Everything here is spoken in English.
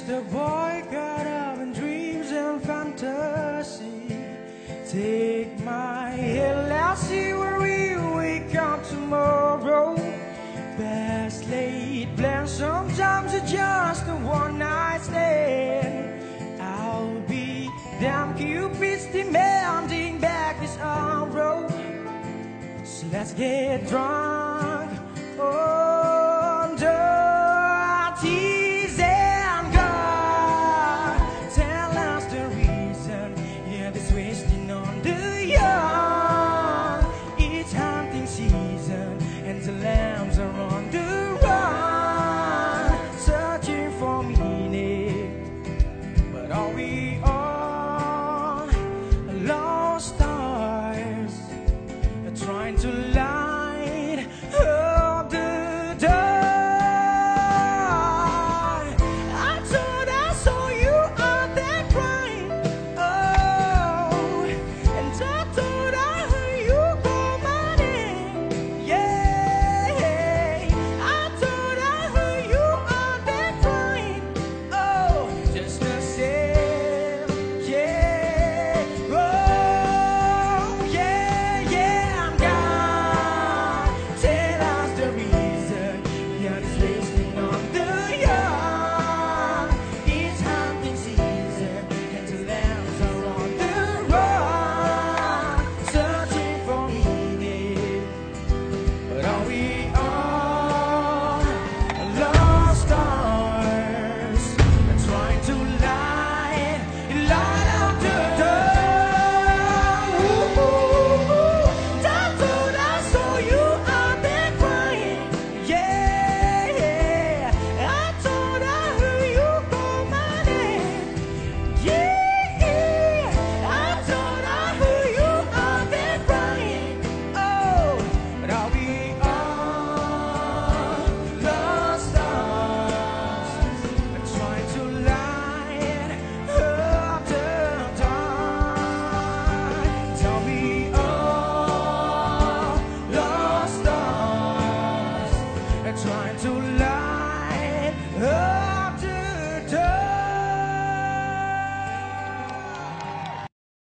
a boy caught up in dreams and fantasy. Take my hand, I'll see where we wake up tomorrow. Best laid plans, sometimes it's just a one-night stand. I'll be damn Cupid's demanding back this arrow. So let's get drunk